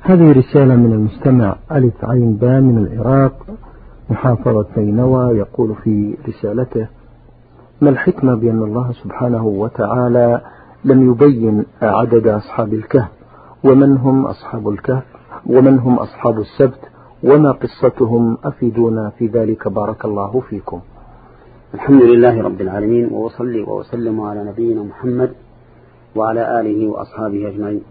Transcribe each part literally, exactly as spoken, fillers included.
هذه رسالة من المستمع ألف عين با من العراق محافظة نينوى، يقول في رسالته: ما الحكمة بأن الله سبحانه وتعالى لم يبين عدد أصحاب الكهف، ومن هم أصحاب الكهف، ومن هم أصحاب السبت، وما قصتهم؟ أفيدونا في ذلك بارك الله فيكم. الحمد لله رب العالمين، وأصلي وأسلم على نبينا محمد وعلى آله وأصحابه أجمعين.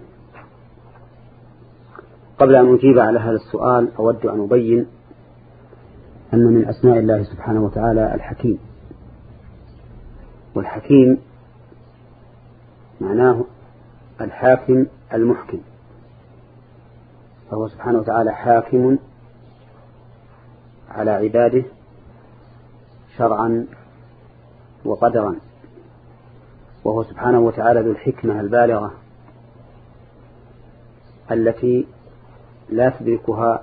قبل أن أجيب على هذا السؤال أود أن أبين أن من أسماء الله سبحانه وتعالى الحكيم، والحكيم معناه الحاكم المحكم، فهو سبحانه وتعالى حاكم على عباده شرعا وقدرا، وهو سبحانه وتعالى ذو الحكمة البالغة التي لا تدركها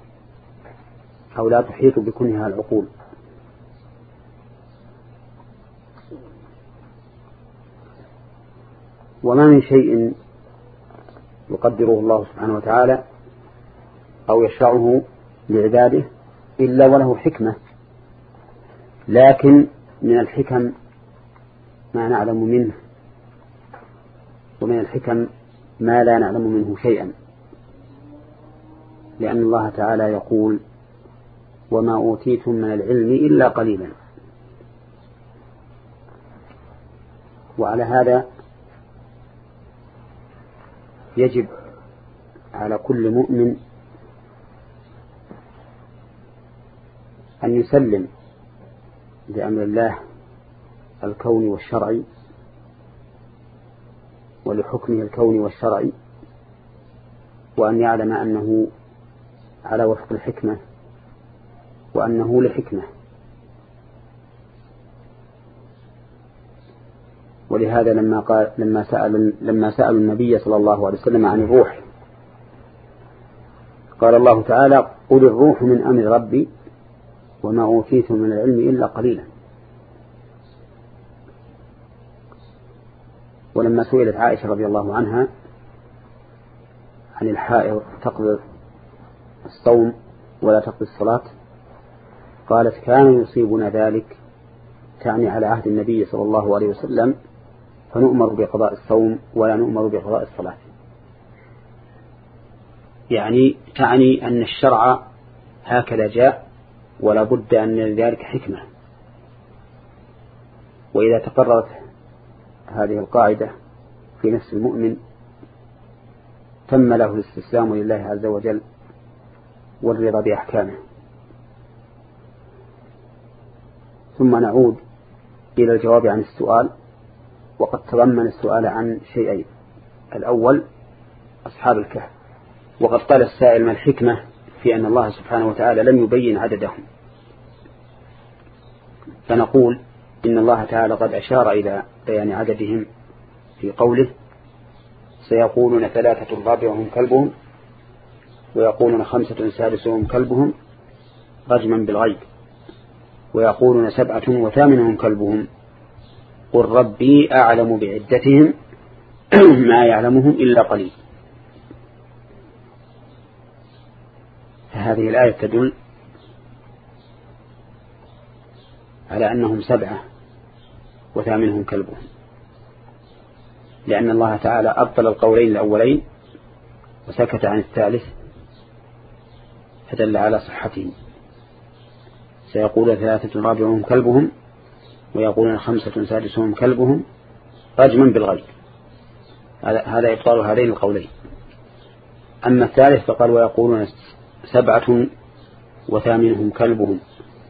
أو لا تحيط بكنها العقول. وما من شيء يقدره الله سبحانه وتعالى أو يشرعه لعباده إلا وله حكمة، لكن من الحكم ما نعلم منه، ومن الحكم ما لا نعلم منه شيئا، لأن الله تعالى يقول: وما أوتيتم من العلم إلا قليلا. وعلى هذا يجب على كل مؤمن أن يسلم لأمر الله الكوني والشرعي ولحكمه الكوني والشرعي، وأن يعلم أنه على وفق الحكمة وأنه لحكمة. ولهذا لما قال لما سأل لما سأل النبي صلى الله عليه وسلم عن الروح قال الله تعالى: قل الروح من أمر ربي وما أوتيتم من العلم إلا قليلا. ولما سئلت عائشة رضي الله عنها عن الحائض تقضي الصوم ولا تقضي الصلاة، قالت: كان يصيبنا ذلك، تعني على عهد النبي صلى الله عليه وسلم، فنؤمر بقضاء الصوم ولا نؤمر بقضاء الصلاة. يعني تعني أن الشرع هكذا جاء، ولا بد أن لذلك حكمة. وإذا تقررت هذه القاعدة في نفس المؤمن تم له الاستسلام لله عز وجل والرضا بأحكامه. ثم نعود إلى الجواب عن السؤال، وقد تضمن السؤال عن شيئين: الأول أصحاب الكهف، وقد قال السائل: ما الحكمة في أن الله سبحانه وتعالى لم يبين عددهم؟ فنقول إن الله تعالى قد أشار إلى بيان عددهم في قوله: سيقولون ثلاثة رابعهم كلبهم، ويقولون خمسة سادسهم كلبهم رجما بالغيب، ويقولون سبعة وثامنهم كلبهم، قل ربي أعلم بعدتهم ما يعلمهم إلا قليل. فهذه الآية تدل على أنهم سبعة وثامنهم كلبهم، لأن الله تعالى أبطل القولين الأولين وسكت عن الثالث، فدل على صحته. سيقول ثلاثة رابعهم كلبهم، ويقولون خمسة سادسهم كلبهم رجما بالغيب. هذا إبطال هذين القولين. أما الثالث فقال: ويقولون سبعة وثامنهم كلبهم،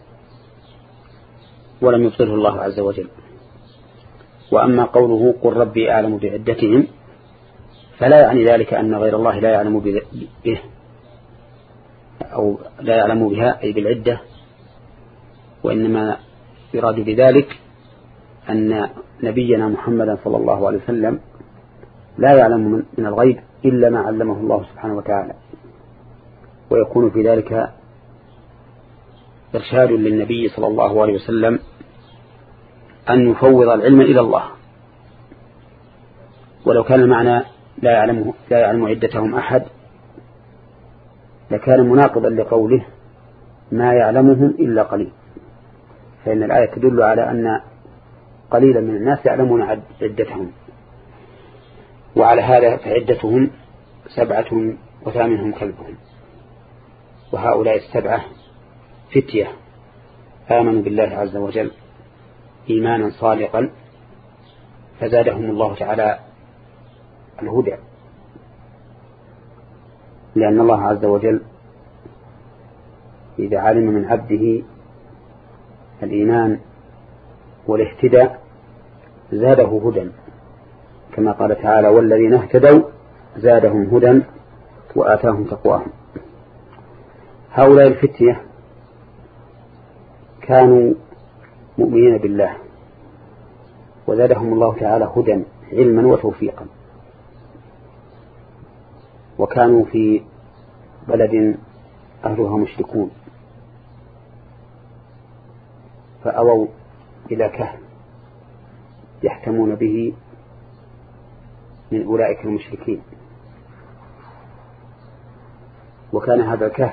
ولم يبطله الله عز وجل. وأما قوله: قل ربي أعلم بعدتهم، فلا يعني ذلك أن غير الله لا يعلم به أو لا يعلم بها أي بالعدة، وإنما يراد بذلك أن نبينا محمدا صلى الله عليه وسلم لا يعلم من الغيب إلا ما علمه الله سبحانه وتعالى، ويكون في ذلك إرشاد للنبي صلى الله عليه وسلم أن يفوض العلم إلى الله. ولو كان المعنى لا يعلم لا يعلم عدتهم أحد لكان مناقضا لقوله ما يعلمهم إلا قليل، فإن الآية تدل على أن قليلا من الناس يعلمون عدتهم، وعلى هذا فعدتهم سبعة وثامنهم كلبهم. وهؤلاء السبعة فتية آمنوا بالله عز وجل إيمانا صادقا فزادهم الله تعالى الهدى، لأن الله عز وجل إذا علم من عبده الإيمان والاهتداء زاده هدى، كما قال تعالى والذين اهتدوا زادهم هدى وآتاهم تقواهم. هؤلاء الفتية كانوا مؤمنين بالله وزادهم الله تعالى هدى علما وتوفيقا، وكانوا في بلد أهلها مشركون فأووا إلى كهف يحتمون به من أولئك المشركين، وكان هذا الكهف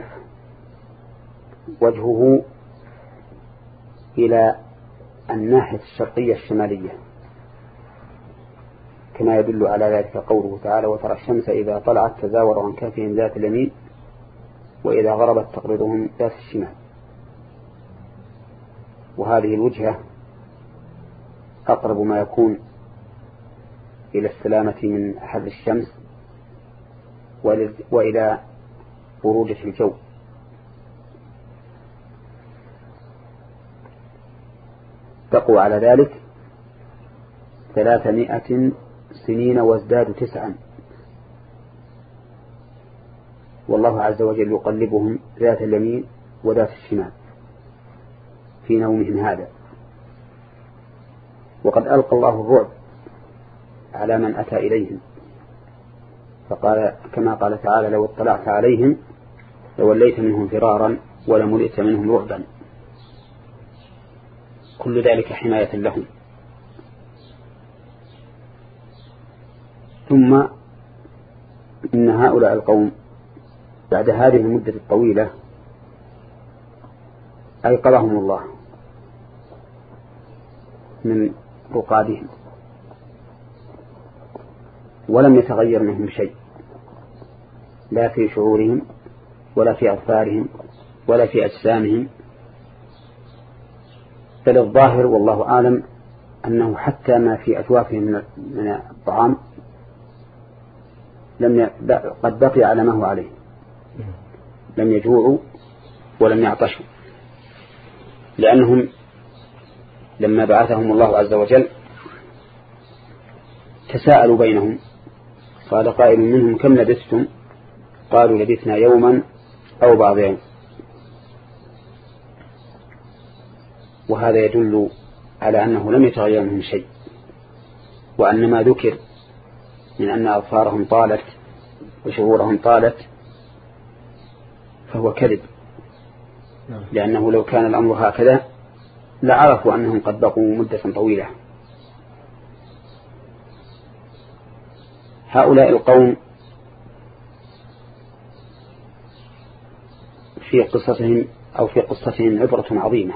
وجهه إلى الناحية الشرقية الشمالية، كما يدل على ذلك قوله تعالى وترى الشمس إذا طلعت تزاور عن كهفهم ذات اليمين وإذا غربت تقرضهم ذات الشمال. وهذه الوجهة أقرب ما يكون إلى السلامة من حر الشمس وإلى برودة الجو. بقوا على ذلك ثلاثمائة سنين وازدادوا تسعا، والله عز وجل يقلبهم ذات اليمين وذات الشمال في نومهم هذا. وقد ألقى الله الرعب على من أتى إليهم، فقال كما قال تعالى لو اطلعت عليهم لوليت منهم فرارا ولملئت منهم رعبا، كل ذلك حماية لهم. ثم إن هؤلاء القوم بعد هذه المدة الطويلة أيقظهم الله من رقادهم ولم يتغير منهم شيء، لا في شعورهم ولا في أظفارهم ولا في أجسامهم، بل الظاهر والله أعلم أنه حتى ما في أجوافهم من الطعام لم ي... قد بقي على ما هو عليه، لم يجوعوا ولم يعطشوا، لأنهم لما بعثهم الله عز وجل تساءلوا بينهم، قال قائل منهم كم لبثتم؟ قالوا لبثنا يوما أو بعض يوم. وهذا يدل على أنه لم يتغير منهم شيء، وأن ما ذكر من أن أظفارهم طالت وشعورهم طالت فهو كذب، لأنه لو كان الأمر هكذا لعرفوا أنهم قد بقوا مدة طويلة. هؤلاء القوم في قصصهم أو في قصتهم عبرة عظيمة،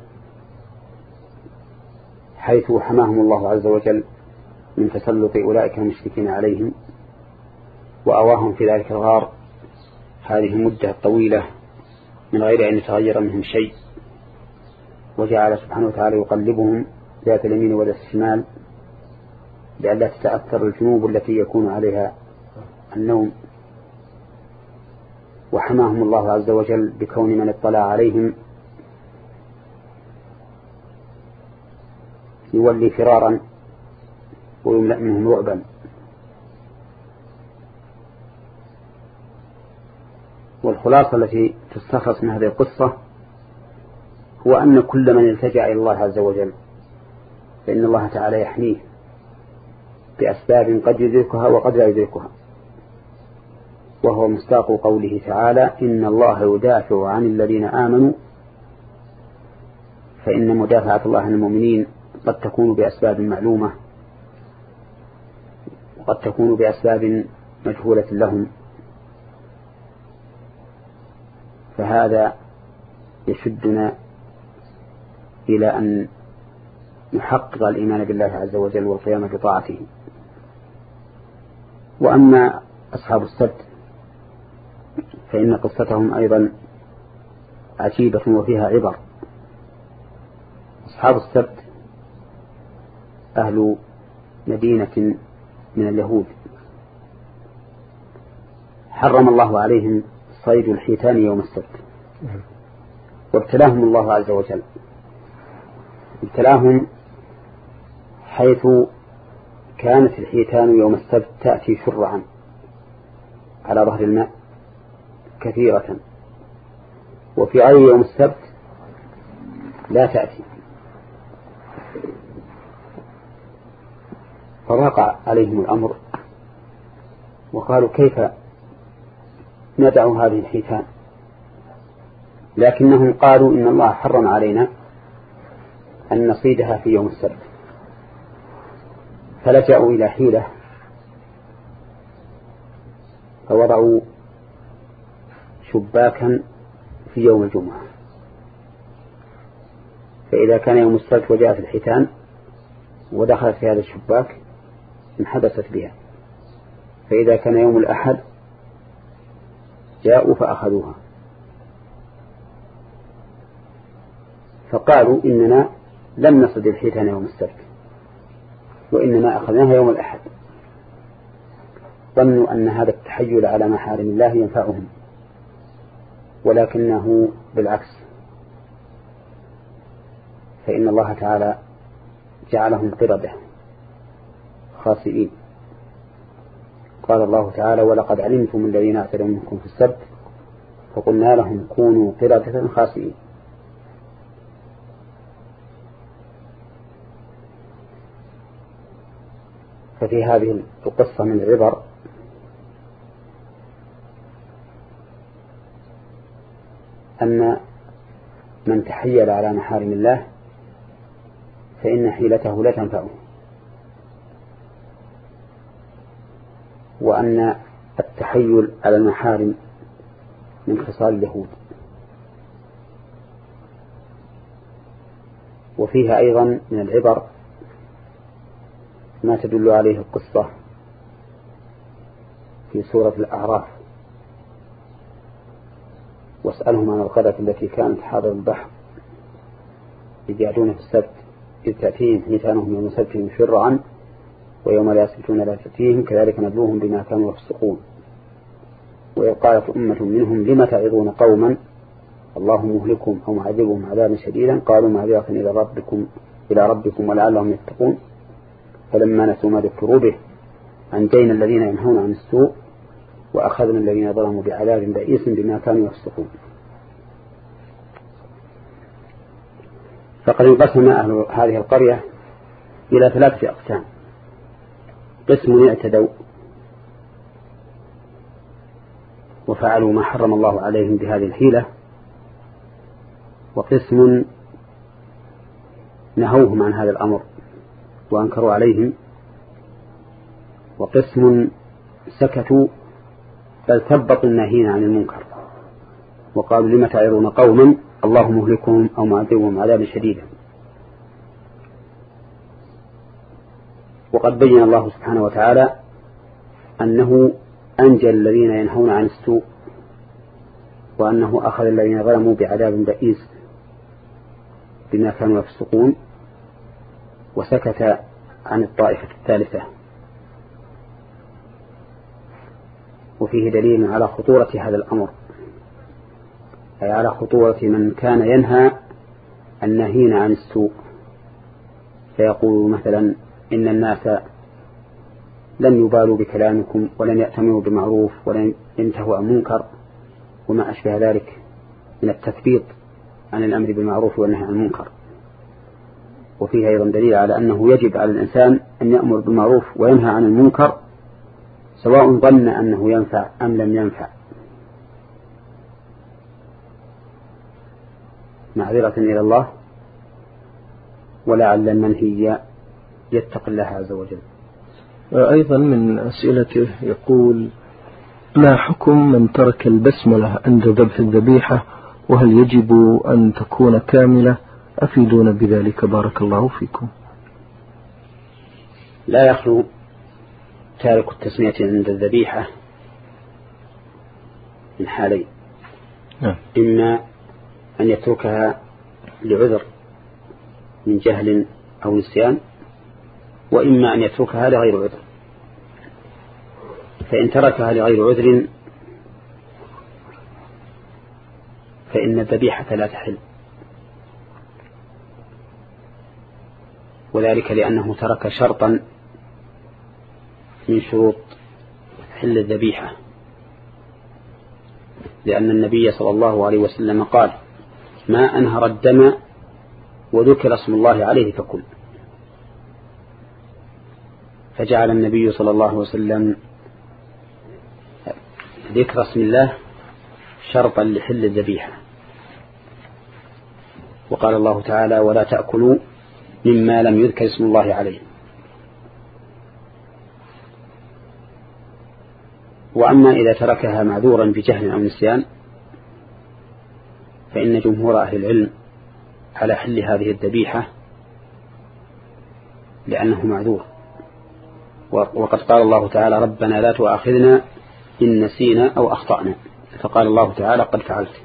حيث حماهم الله عز وجل من تسلط أولئك المشركين عليهم وأواهم في ذلك الغار هذه المدة الطويلة من غير أن يتغير منهم شيء، وجعل سبحانه وتعالى يقلبهم ذات اليمين وذات الشمال لئلا تتأثر الجنوب التي يكون عليها النوم. وحماهم الله عز وجل بكون من اطلع عليهم يولي فرارا ويملأ منهم رعبا. والخلاصة التي تستخلص من هذه القصة هو أن كل من التجأ إلى الله عز وجل فإن الله تعالى يحميه بأسباب قد يدركها وقد لا يدركها، وهو مصداق قوله تعالى إن الله يدافع عن الذين آمنوا، فإن مدافعة الله عن المؤمنين قد تكون بأسباب معلومة وقد تكون بأسباب مجهولة لهم، فهذا يشدنا إلى أن نحقق الإيمان بالله عز وجل والقيام بطاعته. وأما أصحاب السبت فإن قصتهم أيضا عجيبة وفيها عبر. أصحاب السبت أهل مدينة من اليهود، حرم الله عليهم صيد الحيتان يوم السبت، وابتلاهم الله عز وجل. ابتلاهم حيث كانت الحيتان يوم السبت تأتي شرعا على ظهر الماء كثيرة، وفي غير يوم السبت لا تأتي. فضاق عليهم الأمر وقالوا كيف ندع هذه الحيتان، لكنهم قالوا إن الله حرم علينا أن نصيدها في يوم السبت، فلجأوا إلى حيلة فوضعوا شباكا في يوم الجمعة، فإذا كان يوم السبت وجاءت الحيتان ودخلت في هذا الشباك انحبست بها، فإذا كان يوم الأحد جاءوا فأخذوها. فقالوا إننا لم نصد الحيتان يوم السبت وإننا أخذناها يوم الأحد. ظنوا أن هذا التحيل على محارم الله ينفعهم، ولكنه بالعكس، فإن الله تعالى جعلهم قردة خاسئين. قال الله تعالى ولقد علمتم الذين اعتدوا منكم في السبت فقلنا لهم كونوا قردة خاسئين. ففي هذه القصة من العبر أن من تحيل على محارم الله فإن حيلته لا تنفعه، وأن التحيل على المحارم من خصال اليهود. وفيها أيضا من العبر ما تدل عليه القصة في سورة الأعراف واسألهم عن القرية التي كانت حاضر البحر إذ يأتون في السبت إذ تأتيهم حيتانهم يوم سبتهم شرعا ويوم لا يسبتون لا تأتيهم كذلك نبلوهم بما كانوا يفسقون. وإذ قالت أمة منهم لم تعظون قوما الله مهلكهم أو معذبهم عذابا شديدا قالوا معذرة إلى ربكم إلى ربكم ولعلهم يتقون فلما نسوا ما ذكروا به أنجينا الذين ينهون عن السوء وأخذنا الذين ظلموا بعذاب بئيس بما كانوا يفسقون. فقد انقسم أهل هذه القرية إلى ثلاثة أقسام: قسم اعتدوا وفعلوا ما حرم الله عليهم بهذه الحيلة، وقسم نهوهم عن هذا الأمر وأنكروا عليهم، وقسم سكتوا بل ثبطوا الناهين عن المنكر وقالوا لم تعظون قوما الله مهلكهم أو معذبهم عذابا شديدا. وقد بين الله سبحانه وتعالى أنه أنجى الذين ينهون عن السوء وأنه أخذ الذين ظلموا بعذاب بئيس بما كانوا يفسقون، وسكت عن الطائفة الثالثة. وفيه دليل على خطورة هذا الأمر، أي على خطورة من كان ينهى الناهين عن السوء، فيقول مثلا إن الناس لن يبالوا بكلامكم ولن يأتمروا بمعروف ولن ينتهوا عن منكر وما أشبه ذلك من التثبيط عن الأمر بالمعروف والنهي عن المنكر. وفيه أيضا دليل على أنه يجب على الإنسان أن يأمر بالمعروف وينهى عن المنكر سواء ظن أنه ينفع أم لم ينفع، معذرة إلى الله ولعل المنهي يتقي الله عز وجل. أيضا من أسئلته يقول ما حكم من ترك البسملة عند ذبح الذبيحة، وهل يجب أن تكون كاملة؟ أفيدونا بذلك بارك الله فيكم. لا يخلو تارك التسمية عند الذبيحة من حالين، إما أن يتركها لعذر من جهل أو نسيان، وإما أن يتركها لغير عذر. فإن تركها لغير عذر فإن الذبيحة لا تحل، وذلك لأنه ترك شرطا من شروط حل الذبيحة، لأن النبي صلى الله عليه وسلم قال: ما أنهر الدم وذكر اسم الله عليه فكل. فجعل النبي صلى الله عليه وسلم ذكر اسم الله شرطا لحل الذبيحة، وقال الله تعالى: ولا تأكلوا مما لم يذكر اسم الله عليه. وأما إذا تركها معذورا بجهل أو نسيان فإن جمهور أهل العلم على حل هذه الذبيحة لأنه معذور، وقد قال الله تعالى: ربنا لا تؤاخذنا إن نسينا أو أخطأنا، فقال الله تعالى: قد فعلت.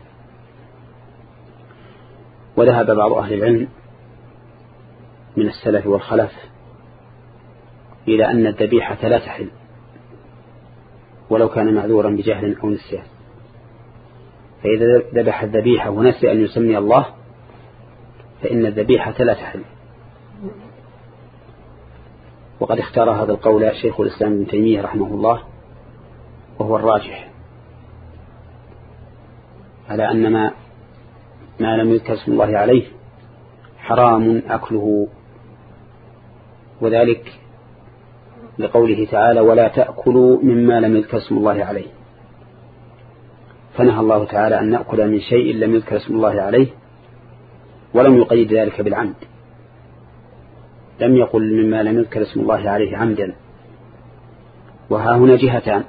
وذهب بعض أهل العلم من السلف والخلف إلى أن الذبيحة لا تحل ولو كان معذورا بجهل أو نسيان، فإذا ذبح الذبيحة ونسي أن يسمي الله فإن الذبيحة لا تحل. وقد اختار هذا القول شيخ الإسلام ابن تيمية رحمه الله، وهو الراجح، على أن ما, ما لم يذكر اسم الله عليه حرام أكله، وذلك لقوله تعالى: ولا تأكلوا مما لم يذكر اسم الله عليه. فنهى الله تعالى أن نأكل من شيء لم يذكر اسم الله عليه، ولم يقيد ذلك بالعمد، لم يقل مما لم يذكر اسم الله عليه عمدا. وها هنا جهتان: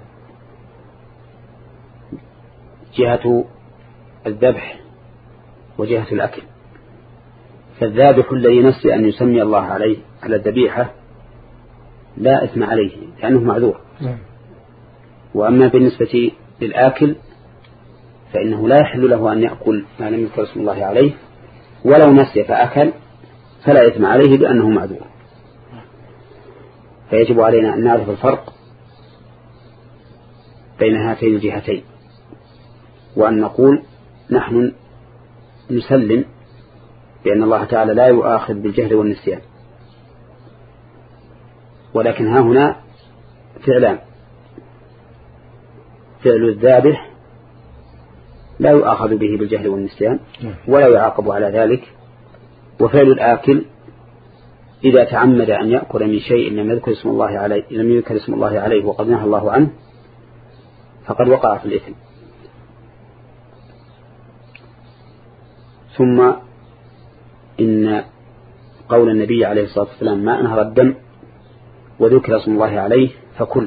جهة الذبح وجهة الأكل. فالذابح الذي نسي أن يسمي الله عليه على الذبيحة لا إثم عليه لأنه معذور. وأما بالنسبة للآكل فإنه لا يحل له أن يأكل ما لم يذكر اسم الله عليه، ولو نسي فأكل فلا إثم عليه لأنه معذور. فيجب علينا أن نعرف الفرق بين هاتين الجهتين، وأن نقول نحن نسلم بأن الله تعالى لا يؤاخذ بالجهل والنسيان، ولكن ها هنا فعلان: فعل الذابح لا يؤاخذ به بالجهل والنسيان ولا يعاقب على ذلك، وفعل الآكل إذا تعمد أن يأكل من شيء لم يذكر اسم الله عليه لم يذكر اسم الله عليه وقد نهى الله عنه فقد وقع في الإثم. ثم إن قول النبي عليه الصلاة والسلام: ما أنهر الدم وذكر اسم الله عليه فكل،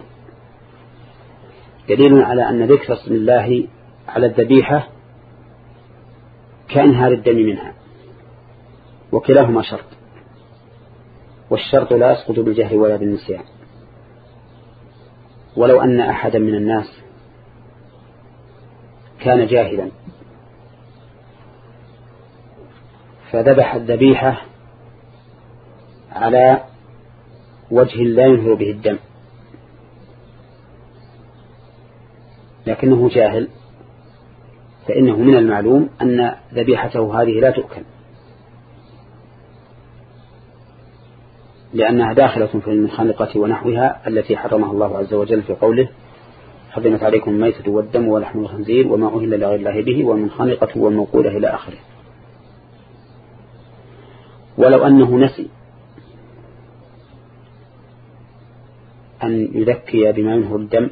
دليل على أن ذكر اسم الله على الذبيحة كأنهار الدم منها، وكلاهما شرط، والشرط لا يسقط بالجهل ولا بالنسيان. ولو أن أحدا من الناس كان جاهلا فذبح الذبيحة على وجه لا ينهر به الدم لكنه جاهل، فإنه من المعلوم أن ذبيحته هذه لا تؤكل، لأنها داخلة في المنخنقة ونحوها التي حرمها الله عز وجل في قوله: حرمت عليكم الميتة والدم ولحم الخنزير وما أهل لغير الله به والمنخنقة والموقودة إلى آخره. ولو أنه نسي أن يذكي بما ينهر الدم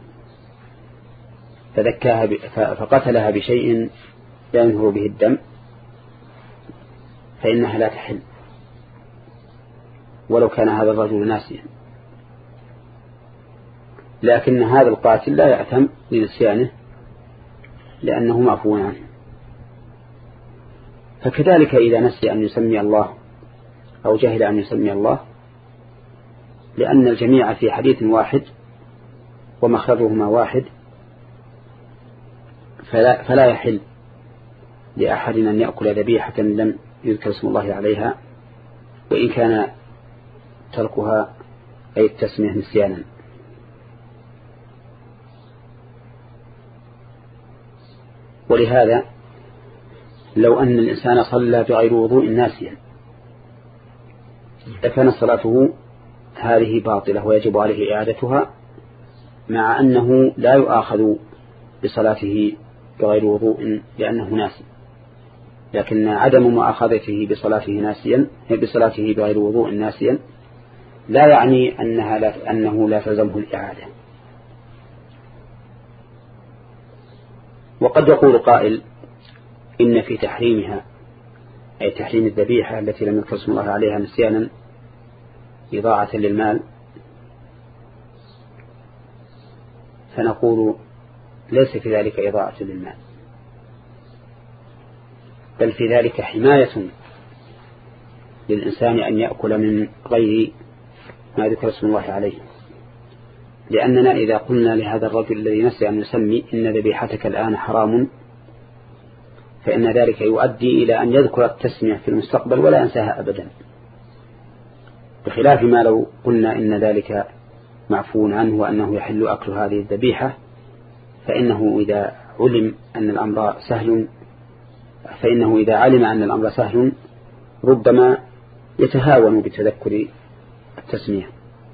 فذكاها فقتلها بشيء لا ينهر به الدم فإنها لا تحل ولو كان هذا الرجل ناسيا، لكن هذا القاتل لا يأثم لنسيانه لأنه معفو عنه. فكذلك إذا نسي أن يسمي الله أو جهل أن يسمي الله، لأن الجميع في حديث واحد ومخرجهما واحد، فلا, فلا يحل لأحد أن يأكل ذبيحة لم يذكر اسم الله عليها، وإن كان تركها أي التسمية نسيانا. ولهذا لو أن الإنسان صلى بغير وضوء ناسيا لكان صلاته هذه باطلة ويجب عليه إعادتها، مع أنه لا يؤاخذ بصلاته بغير وضوء لأنه ناسي، لكن عدم مؤاخذته بصلاته ناسيا بصلاته بغير وضوء ناسيا لا يعني أنها لا أنه لا تلزمه الإعادة. وقد يقول قائل إن في تحريمها أي تحريم الذبيحة التي لم يذكر اسم الله عليها نسيانا إضاعة للمال، فنقول ليس في ذلك إضاعة للمال، بل في ذلك حماية للإنسان أن يأكل من غير ما ذكر اسم الله عليه. لأننا إذا قلنا لهذا الرجل الذي نسي أن يسمي إن ذبيحتك الآن حرام، فإن ذلك يؤدي إلى أن يذكر التسمية في المستقبل ولا ينساها أبدا، بخلاف ما لو قلنا إن ذلك معفو عنه وأنه يحل أكل هذه الذبيحة، فإنه إذا علم أن الأمر سهل فإنه إذا علم أن الأمر سهل ربما يتهاون بتذكر التسمية.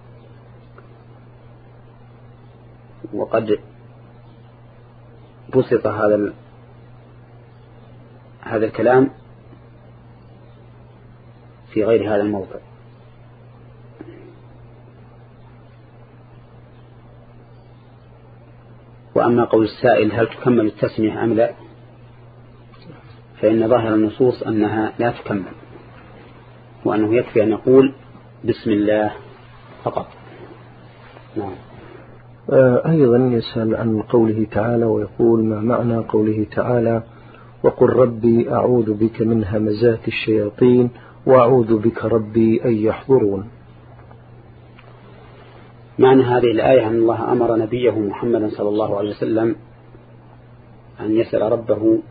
وقد بسط هذا هذا الكلام في غير هذا الموضع. وأما قول السائل هل تكمل التسمية أم لا، فإن ظاهر النصوص أنها لا تكمل، وأنه يكفي أن يقول بسم الله فقط. نعم. أيضا يسأل عن قوله تعالى ويقول ما معنى قوله تعالى وقل ربي أعوذ بك من همزات الشياطين وأعوذ بك ربي أن يحضرون. معنى هذه الآية أن الله أمر نبيه محمدا صلى الله عليه وسلم أن يسأل ربه،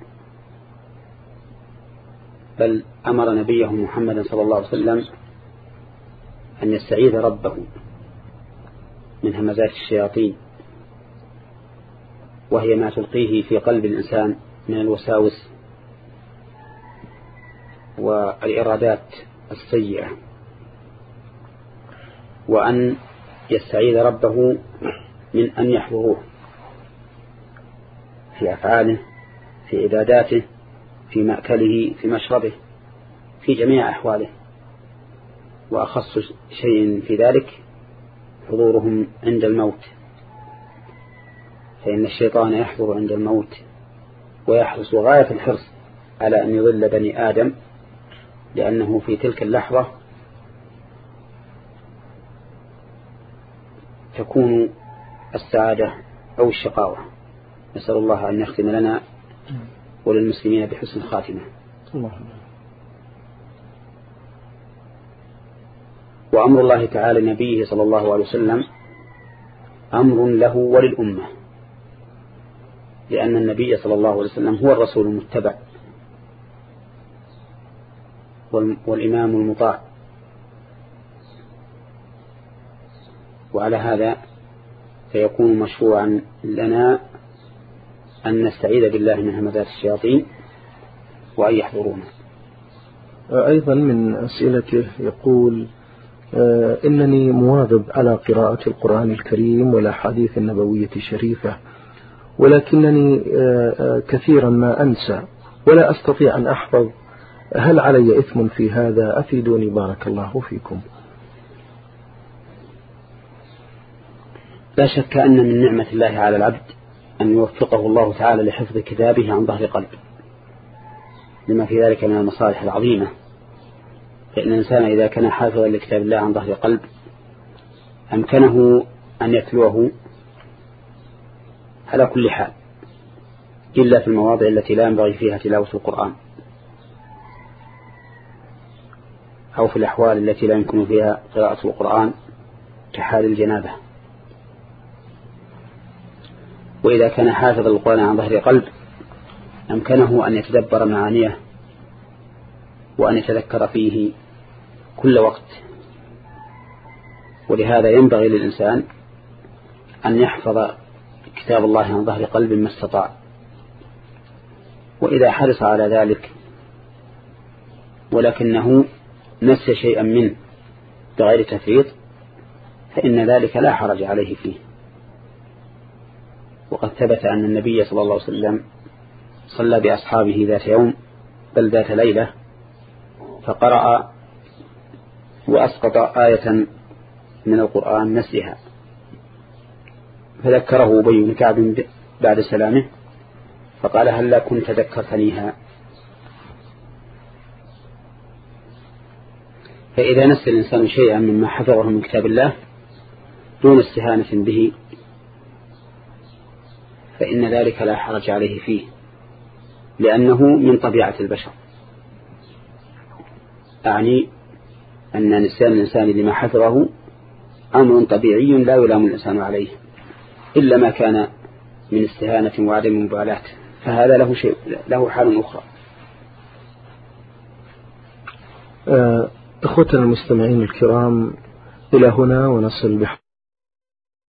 بل أمر نبيه محمدا صلى الله عليه وسلم أن يستعيذ ربه من همزات الشياطين، وهي ما تلقيه في قلب الإنسان من الوساوس والإرادات السيئة، وأن يستعيذ ربه من أن يحضروه في أفعاله، في عباداته، في مأكله، في مشربه، في جميع أحواله. وأخص شيء في ذلك حضورهم عند الموت، فإن الشيطان يحضر عند الموت ويحرص غاية الحرص على أن يضل بني آدم، لأنه في تلك اللحظة تكون السعادة أو الشقاوة. نسأل الله أن يختم لنا وللمسلمين بحسن خاتمة. وأمر الله تعالى لنبيه صلى الله عليه وسلم أمر له وللأمة، لأن النبي صلى الله عليه وسلم هو الرسول المتبع والإمام المطاع، وعلى هذا فيكون مشروعا لنا أن نستعيذ بالله من همزات الشياطين وأن يحضرونا. أيضا من أسئلته يقول إنني مواظب على قراءة القرآن الكريم والأحاديث النبوية الشريفة، ولكنني كثيرا ما أنسى ولا أستطيع أن أحفظ، هل علي إثم في هذا؟ أفيدوني بارك الله فيكم. لا شك أن من نعمة الله على العبد أن يوفقه الله تعالى لحفظ كتابه عن ظهر قلب، لما في ذلك من المصالح العظيمة. فإن الإنسان إذا كان حافظا لكتاب الله عن ظهر قلب أمكنه أن يتلوه على كل حال إلا في المواضع التي لا ينبغي فيها تلاوة القرآن أو في الأحوال التي لا يمكن فيها قراءة القرآن كحال الجنابة. وإذا كان حافظ القرآن عن ظهر قلب أمكنه أن يتدبر معانيه وأن يتذكر فيه كل وقت. ولهذا ينبغي للإنسان أن يحفظ كتاب الله عن ظهر قلب ما استطاع، وإذا حرص على ذلك ولكنه نسي شيئا منه بغير تفريط فإن ذلك لا حرج عليه فيه. وقد ثبت أن النبي صلى الله عليه وسلم صلى بأصحابه ذات يوم بل ذات ليلة فقرأ وأسقط آية من القرآن نسيها، فذكره أبي بن كعب بعد سلامه فقال هل لا كنت ذكرتنيها. فإذا نسي الإنسان شيئا مما حفظه من كتاب الله دون استهانة به فإن ذلك لا حرج عليه فيه، لأنه من طبيعة البشر. أعني أن نسيان الإنسان لما حفظه أمر طبيعي لا يلام الإنسان عليه إلا ما كان من استهانة وعدم مبالاة، فهذا له شيء له حال أخرى. إخوتنا المستمعين الكرام، إلى هنا ونصل بحق